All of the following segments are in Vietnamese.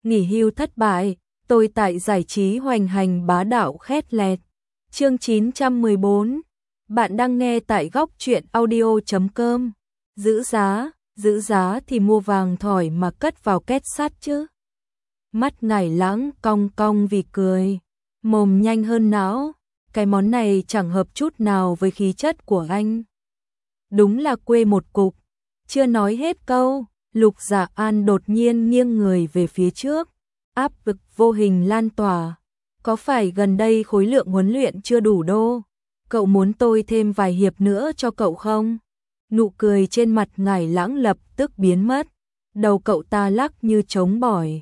nghỉ hưu thất bại, tôi tại giải trí hoành hành bá đạo khét lẹt. Chương 914. Bạn đang nghe tại góc truyện audio.com. Giữ giá thì mua vàng thỏi mà cất vào két sắt chứ. Mắt Ngải Lãng cong cong vì cười, mồm nhanh hơn não, cái món này chẳng hợp chút nào với khí chất của anh. Đúng là quê một cục. Chưa nói hết câu, Lục Dạ An đột nhiên nghiêng người về phía trước, áp lực vô hình lan tỏa. Có phải gần đây khối lượng huấn luyện chưa đủ đô? Cậu muốn tôi thêm vài hiệp nữa cho cậu không? Nụ cười trên mặt Ngải Lãng lập tức biến mất, đầu cậu ta lắc như trống bỏi.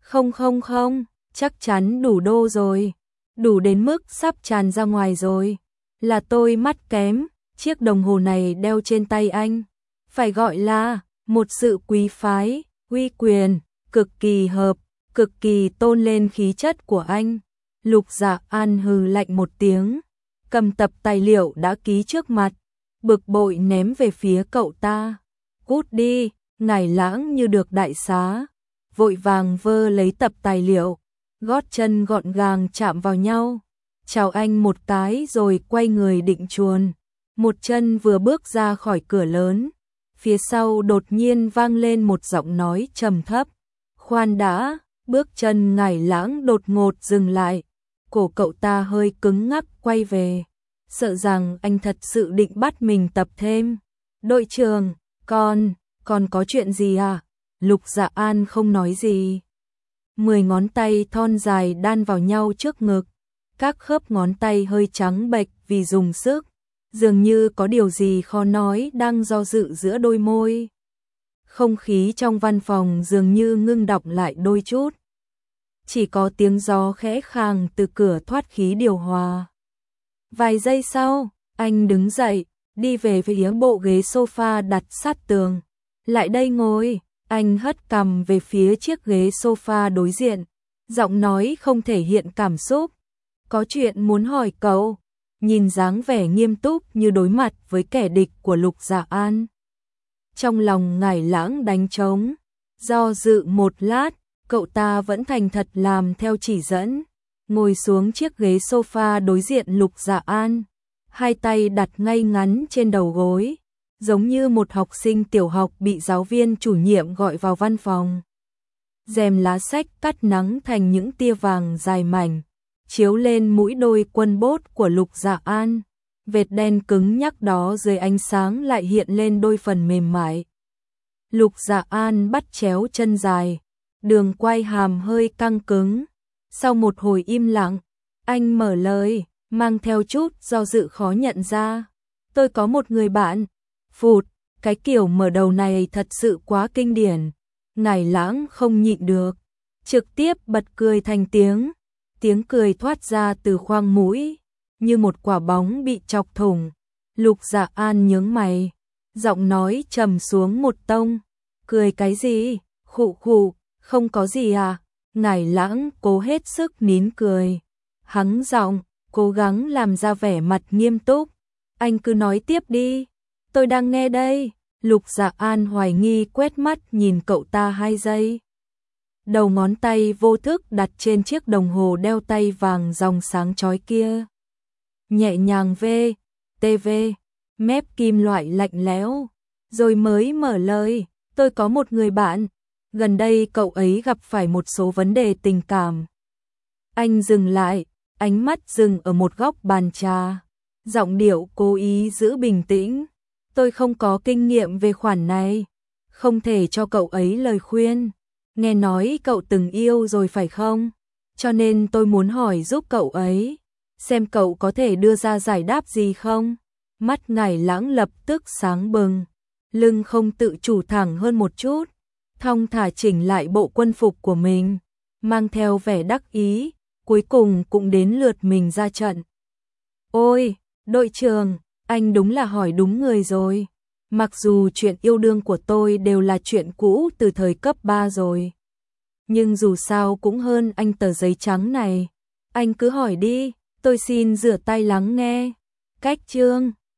Không, chắc chắn đủ đô rồi, đủ đến mức sắp tràn ra ngoài rồi. Là tôi mắt kém, chiếc đồng hồ này đeo trên tay anh, phải gọi là một sự quý phái, uy quyền, cực kỳ hợp, cực kỳ tôn lên khí chất của anh. Lục Dạ An hừ lạnh một tiếng, cầm tập tài liệu đã ký trước mặt, bực bội ném về phía cậu ta. Cút đi. Ngải Lãng như được đại xá, vội vàng vơ lấy tập tài liệu, gót chân gọn gàng chạm vào nhau, chào anh một cái rồi quay người định chuồn. Một chân vừa bước ra khỏi cửa lớn, phía sau đột nhiên vang lên một giọng nói trầm thấp. Khoan đã. Bước chân Ngải Lãng đột ngột dừng lại, cổ cậu ta hơi cứng ngắc quay về, sợ rằng anh thật sự định bắt mình tập thêm. Đội trưởng, con có chuyện gì à? Lục Dạ An không nói gì. 10 ngón tay thon dài đan vào nhau trước ngực, các khớp ngón tay hơi trắng bệch vì dùng sức, dường như có điều gì khó nói đang do dự giữa đôi môi. Không khí trong văn phòng dường như ngưng đọng lại đôi chút. Chỉ có tiếng gió khẽ khàng từ cửa thoát khí điều hòa. Vài giây sau, anh đứng dậy, đi về phía bộ ghế sofa đặt sát tường. Lại đây ngồi. Anh hất cằm về phía chiếc ghế sofa đối diện, giọng nói không thể hiện cảm xúc. Có chuyện muốn hỏi cậu. Nhìn dáng vẻ nghiêm túc như đối mặt với kẻ địch của Lục Dạ An, trong lòng Ngải Lãng đánh trống, do dự một lát, cậu ta vẫn thành thật làm theo chỉ dẫn, ngồi xuống chiếc ghế sofa đối diện Lục Dạ An, hai tay đặt ngay ngắn trên đầu gối, giống như một học sinh tiểu học bị giáo viên chủ nhiệm gọi vào văn phòng. Rèm lá sách cắt nắng thành những tia vàng dài mảnh, chiếu lên mũi đôi quân bốt của Lục Dạ An. Vệt đen cứng nhắc đó dưới ánh sáng lại hiện lên đôi phần mềm mại. Lục Dạ An bắt chéo chân dài, đường quai hàm hơi căng cứng. Sau một hồi im lặng, anh mở lời, mang theo chút do dự khó nhận ra. Tôi có một người bạn. Phụt, cái kiểu mở đầu này thật sự quá kinh điển. Ngải Lãng không nhịn được, trực tiếp bật cười thành tiếng. Tiếng cười thoát ra từ khoang mũi, như một quả bóng bị chọc thủng. Lục Dạ An nhướng mày, giọng nói trầm xuống một tông. Cười cái gì? Khụ khụ, không có gì à? Ngải Lãng cố hết sức nín cười, hắng giọng, cố gắng làm ra vẻ mặt nghiêm túc. Anh cứ nói tiếp đi, tôi đang nghe đây. Lục Dạ An hoài nghi quét mắt nhìn cậu ta 2 giây. Đầu ngón tay vô thức đặt trên chiếc đồng hồ đeo tay vàng ròng sáng chói kia. Nhẹ nhàng TV, mép kim loại lạnh lẽo, rồi mới mở lời, tôi có một người bạn, gần đây cậu ấy gặp phải một số vấn đề tình cảm. Anh dừng lại, ánh mắt dừng ở một góc bàn trà, giọng điệu cố ý giữ bình tĩnh. Tôi không có kinh nghiệm về khoản này, không thể cho cậu ấy lời khuyên. Nghe nói cậu từng yêu rồi phải không? Cho nên tôi muốn hỏi giúp cậu ấy, xem cậu có thể đưa ra giải đáp gì không? Mắt Ngải Lãng lập tức sáng bừng, lưng không tự chủ thẳng hơn một chút, thong thả chỉnh lại bộ quân phục của mình, mang theo vẻ đắc ý, cuối cùng cũng đến lượt mình ra trận. Ôi, đội trưởng, anh đúng là hỏi đúng người rồi. Mặc dù chuyện yêu đương của tôi đều là chuyện cũ từ thời cấp 3 rồi, nhưng dù sao cũng hơn anh tờ giấy trắng này. Anh cứ hỏi đi, tôi xin rửa tay lắng nghe. Cách chương